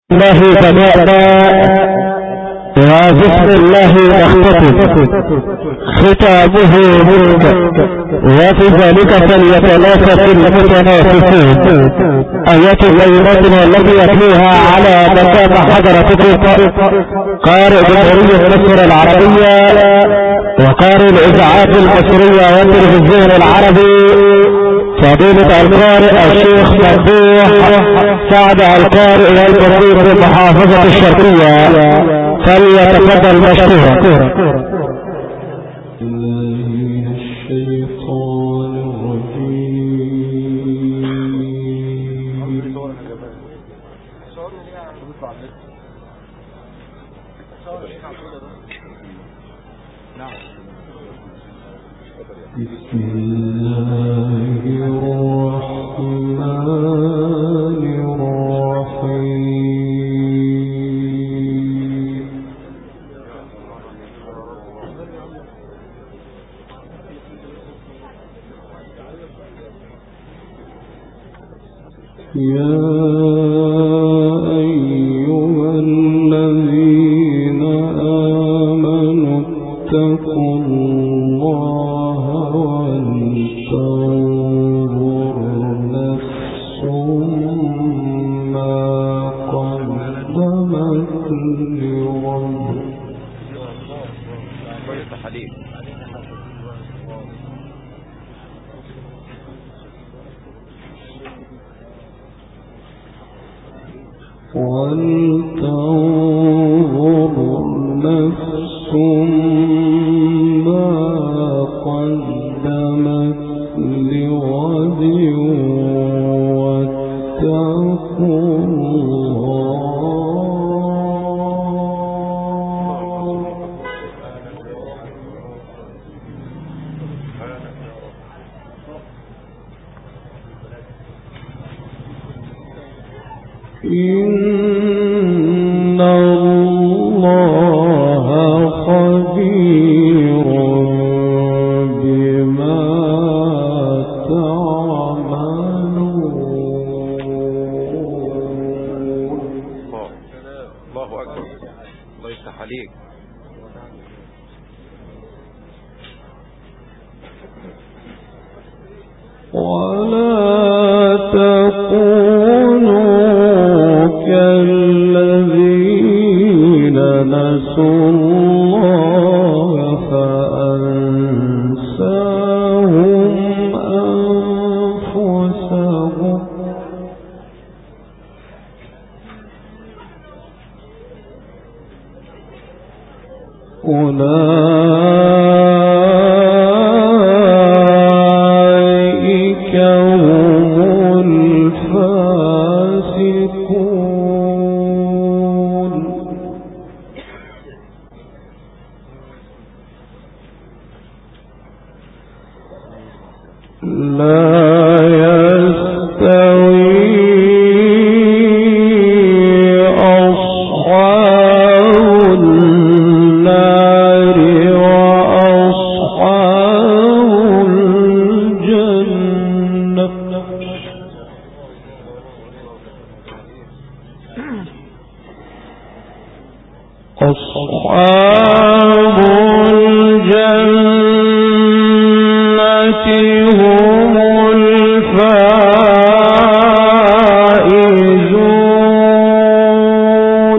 الله بدأنا وبسم الله نختتم ختامه ملك وفي ذلك فليتنافس المتنافسون. آيات بيناتنا التي يتلوها على مكان حضرتكم قارئ جمهورية مصر العربية وقارئ الإذاعات المصرية والتلفزيون العربي فضيلة القارئ الشيخ ممدوح سعد القارئ والمريد بمحافظة الشرقية، فليتفضل مشكورا. بسم الله الرحمن الرحيم. يا أيها الذين آمنوا اتقوا الله ولتنظر نفس ما قدمت لغد. ولتنظر نفس ما قدمت لغد واتقوا الله إن الله خبير بما تعملون. الله أكبر. الله يفتح عليك. ولا تكونوا كالذين نسوا الله فأنساهم أنفسهم أولئك هم الفاسقون. لا يستوي أصحاب النار وأصحاب الجنة. أصحاب الجنة هم الفائزون.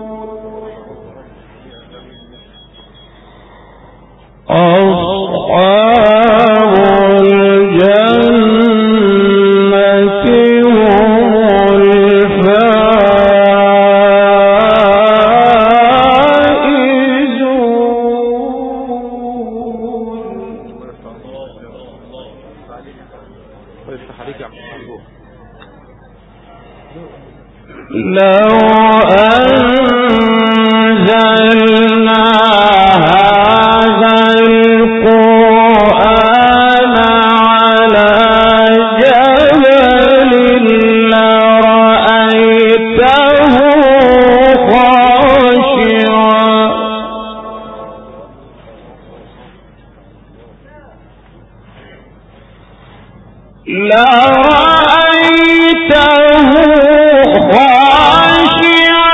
أصحاب الجنة هم لو أنزلنا هذا القرآن على جبل لرأيته خاشعا لرأيته خاشعا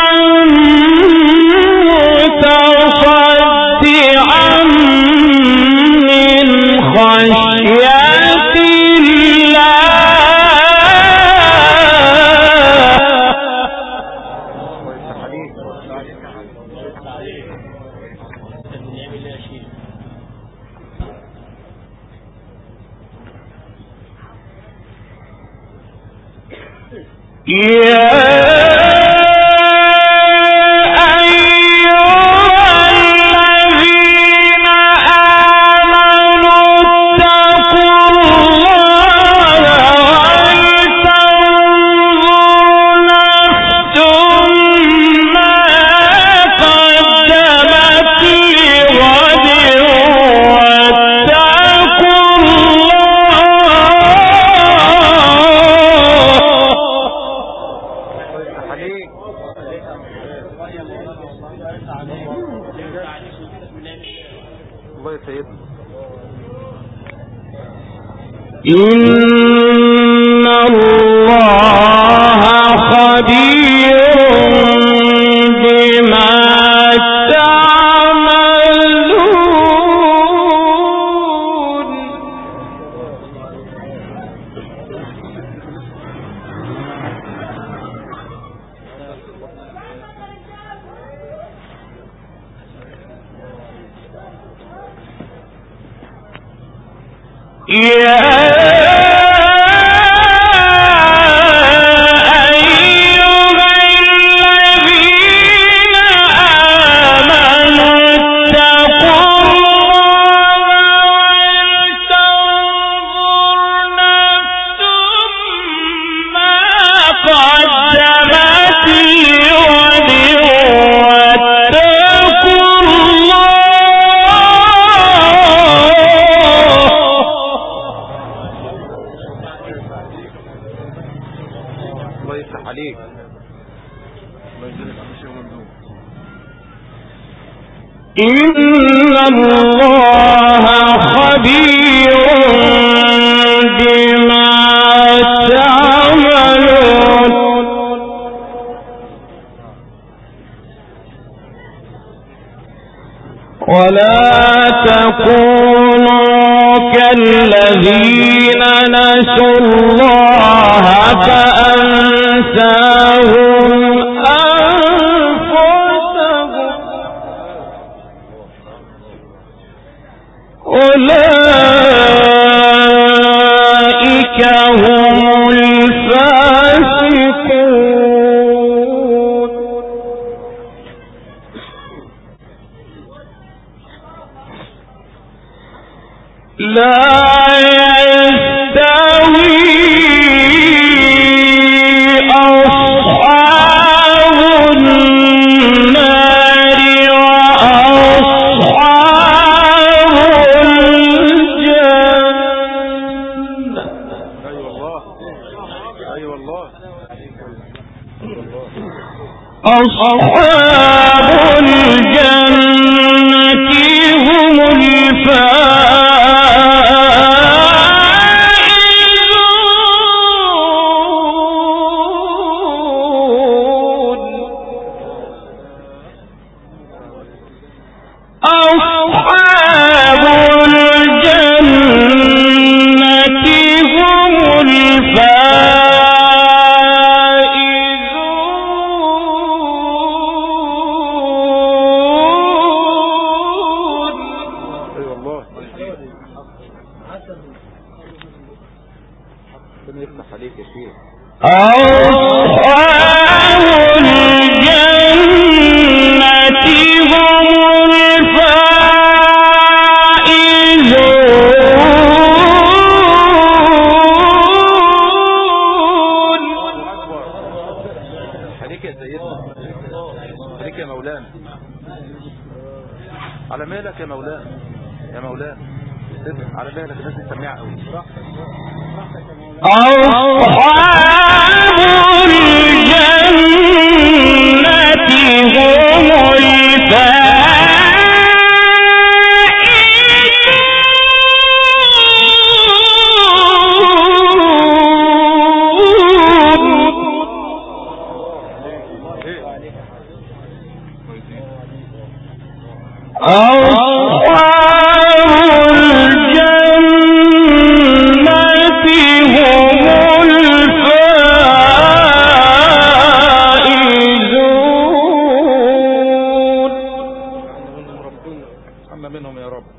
إن الله خبير بما تعملون. إن الله خبير بما تعملون. ولا تكونوا كالذين نسوا الله فأنساهم أولئك هم الفاسقون. لا يستوي أصحاب النار أصحاب الجنة هم الفائزون. أصحاب الجنة هم الفائزون. على مالك يا مولانا، يا مولانا على مالك، الناس دي سميعة قوي. أصحاب الجنة هم منهم يا رب.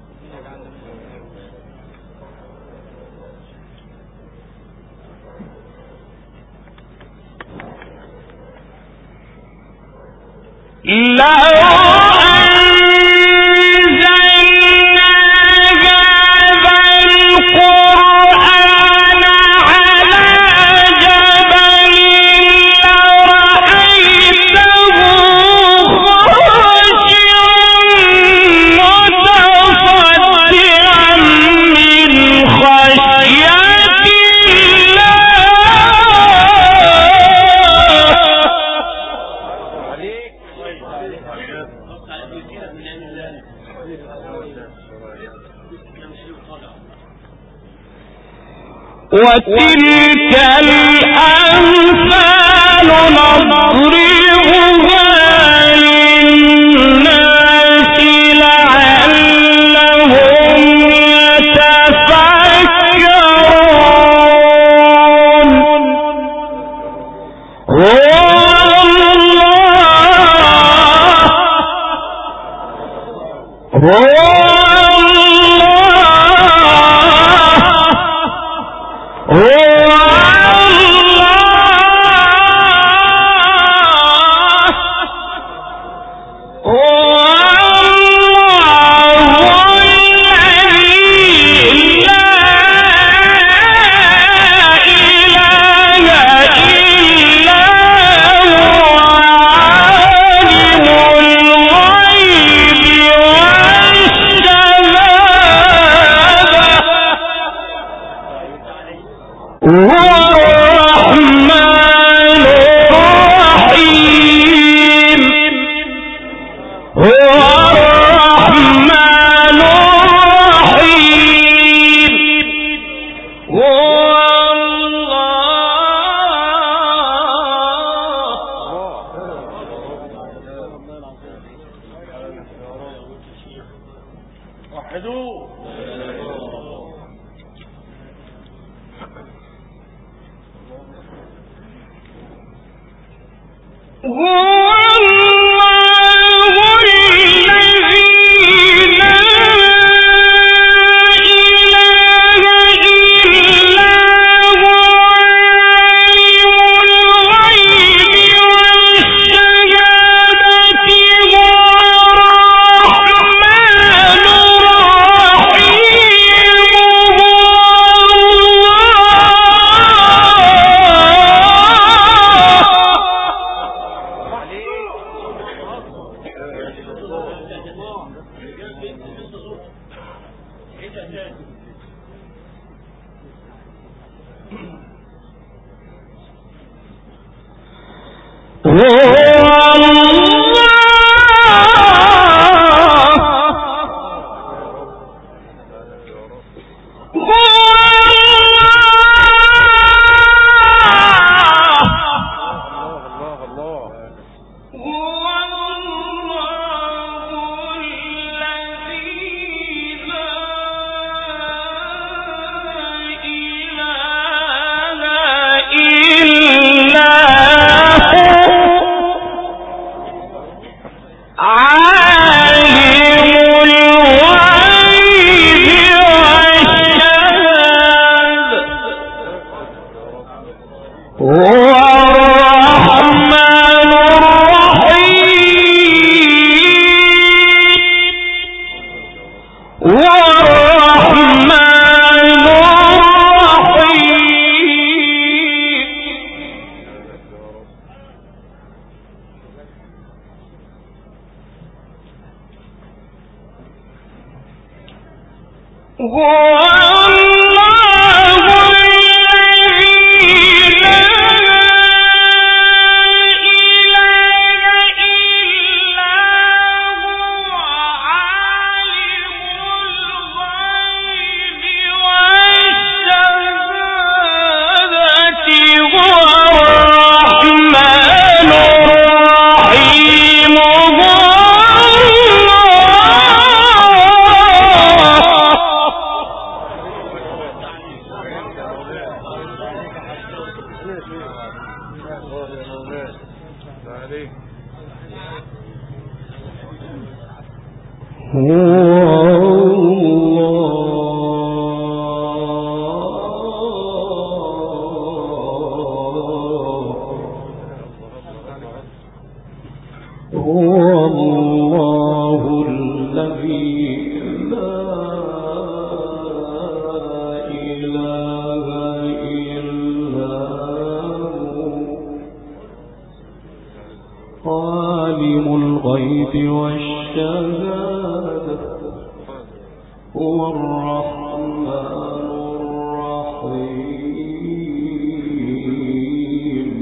وتلك الأمثال نضربها للناس لعلهم يتفكرون هو الله الذي لا إله إلا هو عالم الغيب والشهادة هو الرحمن الرحيم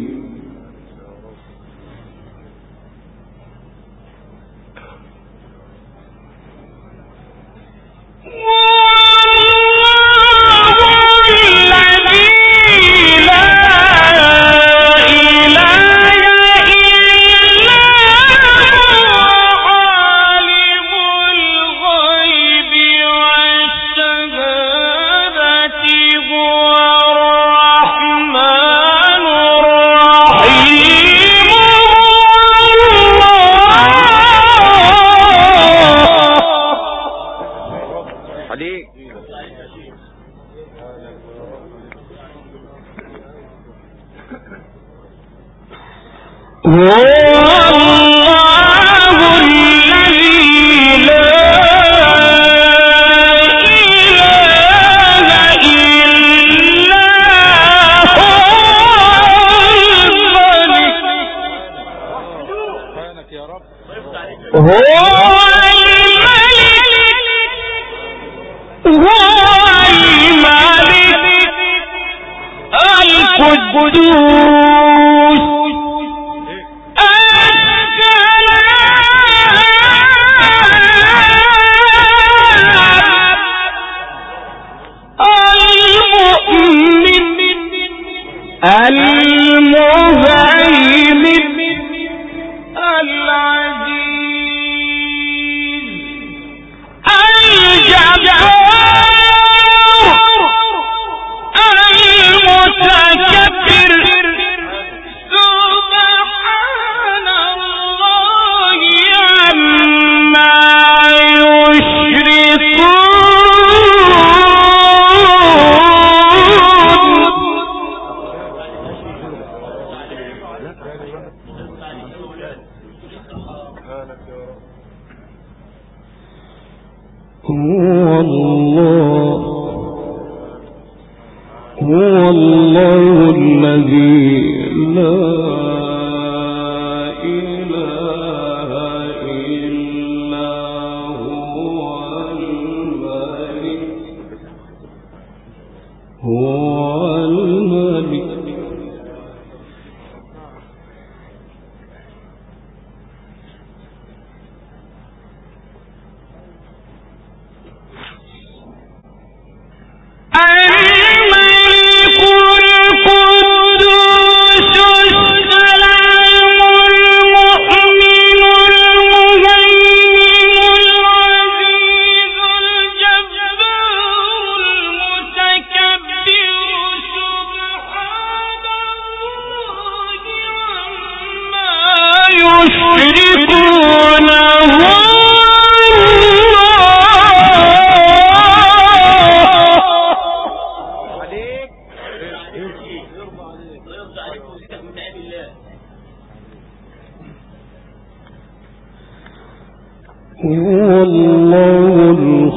هو الله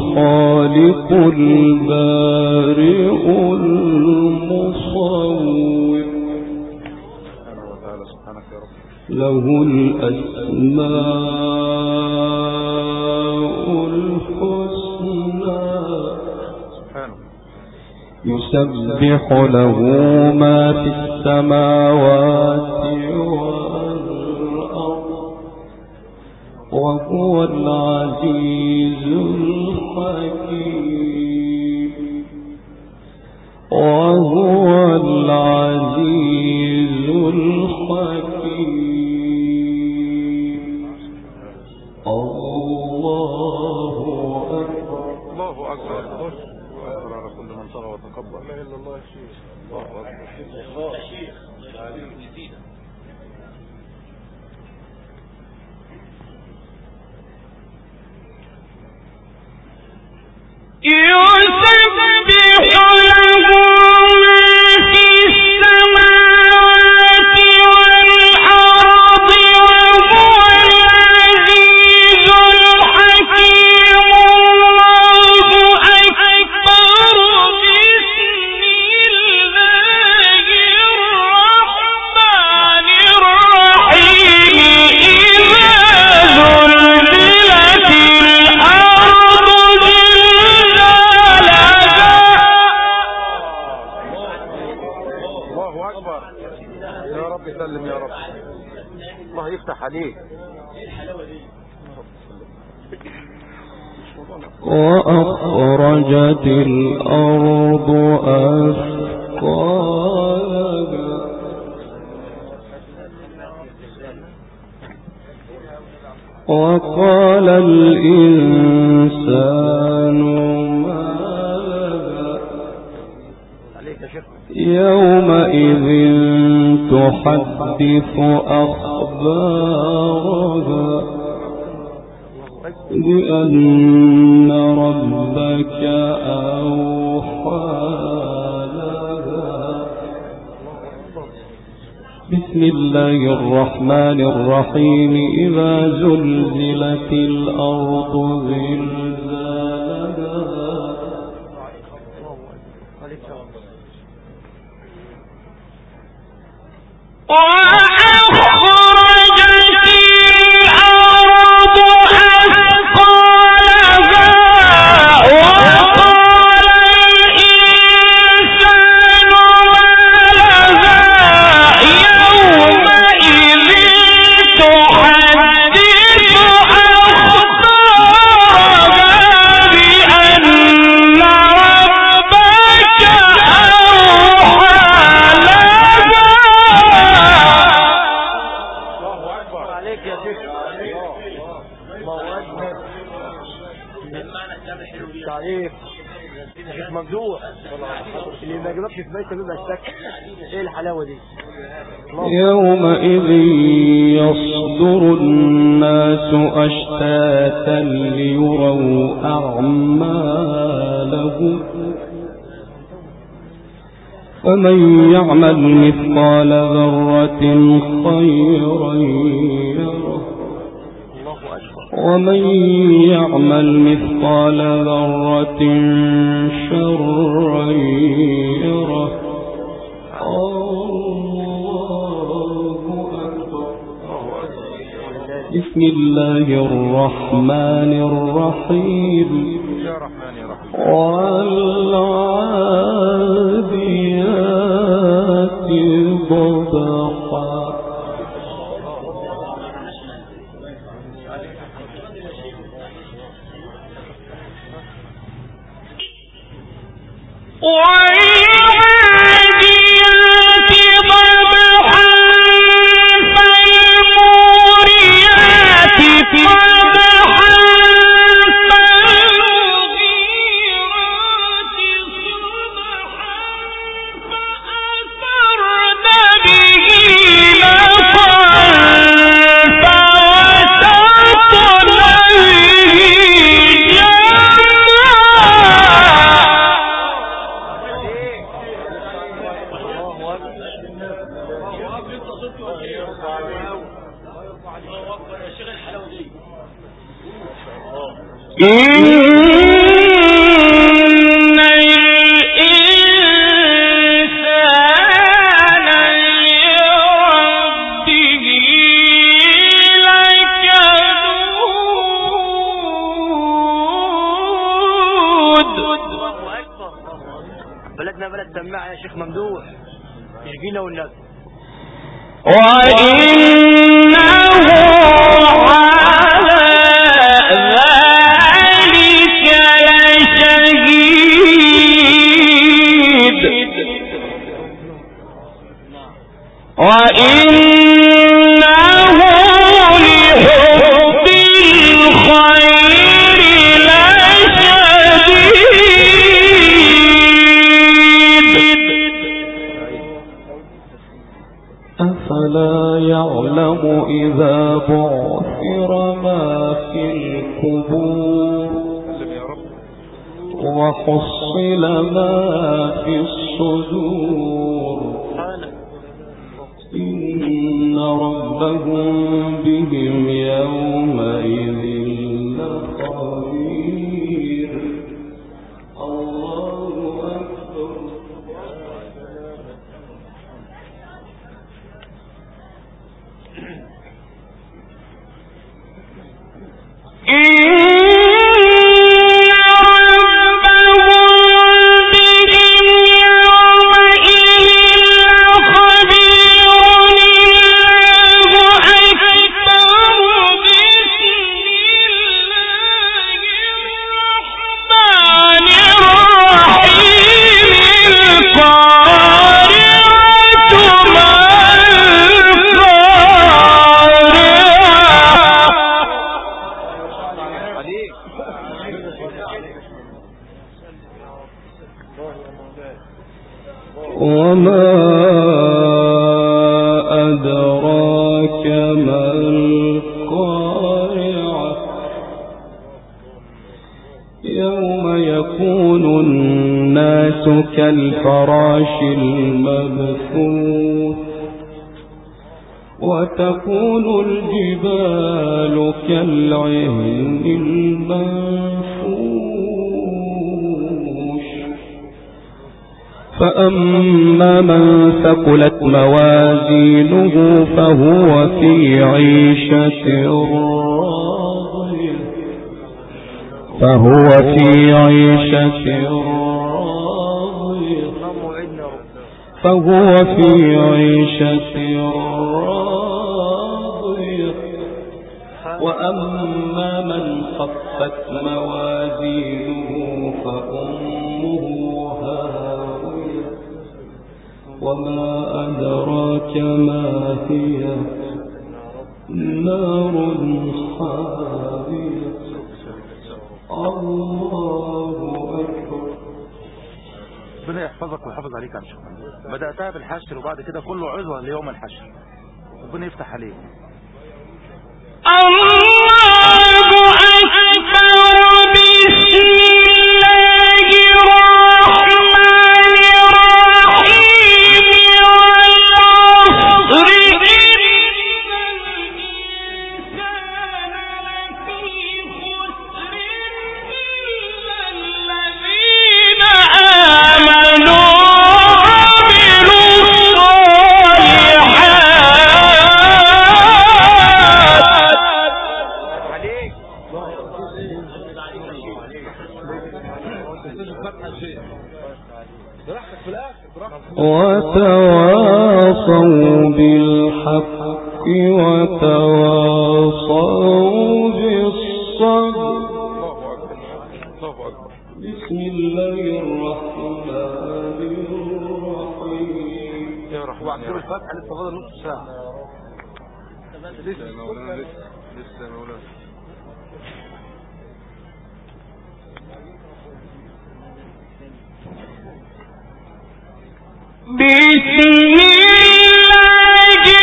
الخالق البارئ المصور له الأسماء الحسنى يسبح له ما في السماوات والأرض وهو العزيز الحكيم وهو العزيز الحكيم الله أكبر الله أكبر وأكبر على كل من صلى وتكبر لا إله إلا الله شيء الله أكبر يسبح له ما في السماوات والأرض وهو وأخرجت الأرض أثقالها وقال الإنسان ما لها يومئذ تحدث أخبارها بأن ربك أوحى لها. بسم الله الرحمن الرحيم. إذا زلزلت الأرض زلزالها يومئذ يصدر الناس أشتاتا ليروا أعمالهم فمن يعمل مثقال ذرة خيرا يره ومن يعمل مثقال ذرة شرا يره. بسم الله الرحمن الرحيم. والعاديات ضبحا بلدنا بلد سماع يا شيخ ممدوح يجينا والناس وإنه على ذلك لشهيد وإنه لحب الخير لشديد. أفلا يعلم إذا بعثر ما في القبور وحصل ما في الصدور إن ربهم بهم يومئذ لخبير. الله أكبر. أكبر ويكون الناس كالفراش المبثوث وتكون الجبال كالعهن المنفوش فأما من ثقلت موازينه فهو في عيشة راضية وأما من خفت موازينه فأمه هاوية وما أدراك ما هي نار حامية الله أكبر. ربنا يحفظك ويحافظ عليك يا شيخ. بدأتها بالحشر وبعد كده كله عزوة ليوم الحشر. ربنا يفتح عليك. الله أكبر. بسم الله الرحمن الرحيم. والعصر وتواصوا بالحق وتواصوا بالصبر. بسم الله الرحمن الرحيم. يا رحمن يا الفتح لسه فاضل نص ساعة. لسه يا مولانا لسه يا مولانا. بسم الله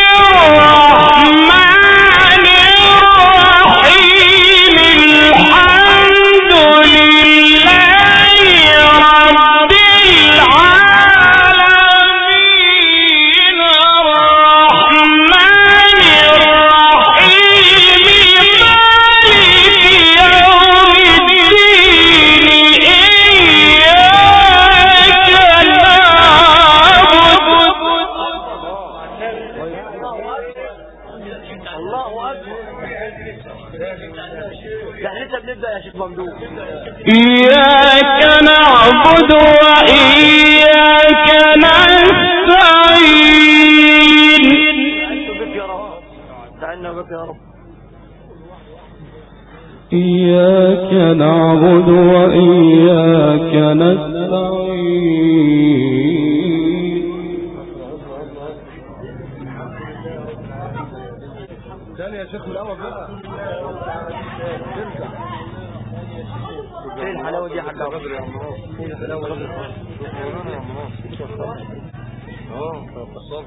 الرحمن الرحيم. الحمد لله رب العالمين. الرحمن الرحيم. مالك يوم الدين. إياك إياك نعبد وإياك نستعين. إياك نعبد وإياك نستعين. ثاني يا شيخ من الأول بقى. ايه الحلاوة دي يا حاج عبد يا عمرو؟ ايه الحلاوة دي؟ مولانا يا عمرو. فصل.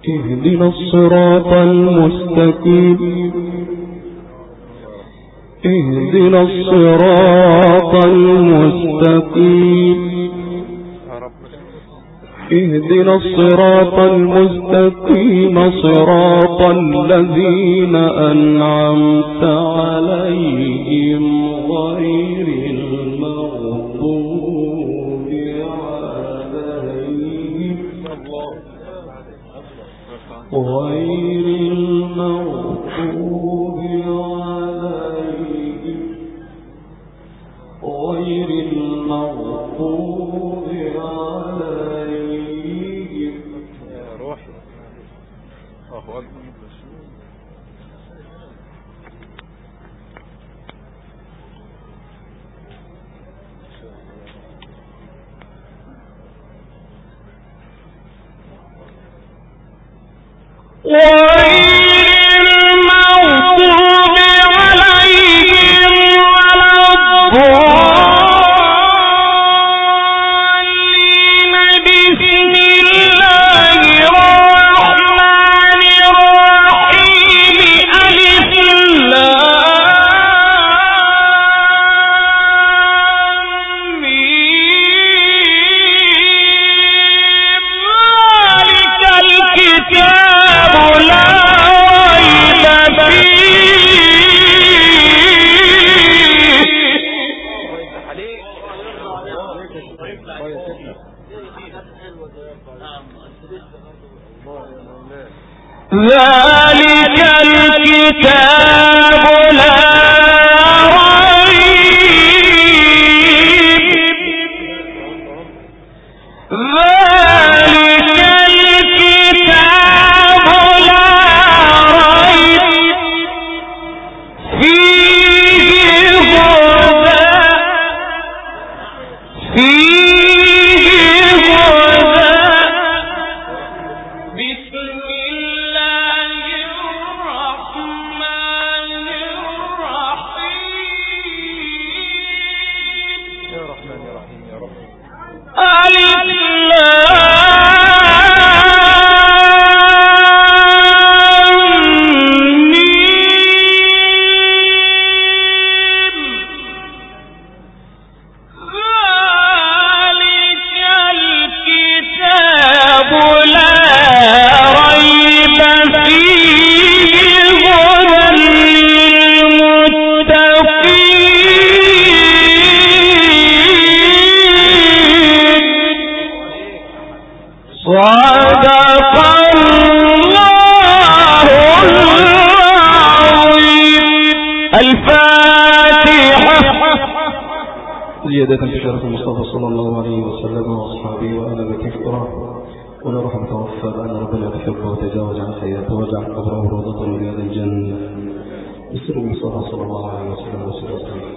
اهدنا الصراط المستقيم اهدنا الصراط المستقيم اهدنا الصراط المستقيم صراط الذين أنعمت عليهم غير المغضوب عليهم غير المغضوب عليهم غير المغضوب عليهم يا روحي الله أكبر. ذلك الكتاب لا ريب ذلك الكتاب لا ريب فيه هدى زيادة في شرف المصطفى صلى الله عليه وسلم وأصحابه وآل بيته الكرام ونروح متوفى بأن ربنا يحبه وتجاوز عن حياته وجعل قبره روضة من رياض الجنة بسر المصطفى صلى الله عليه وسلم.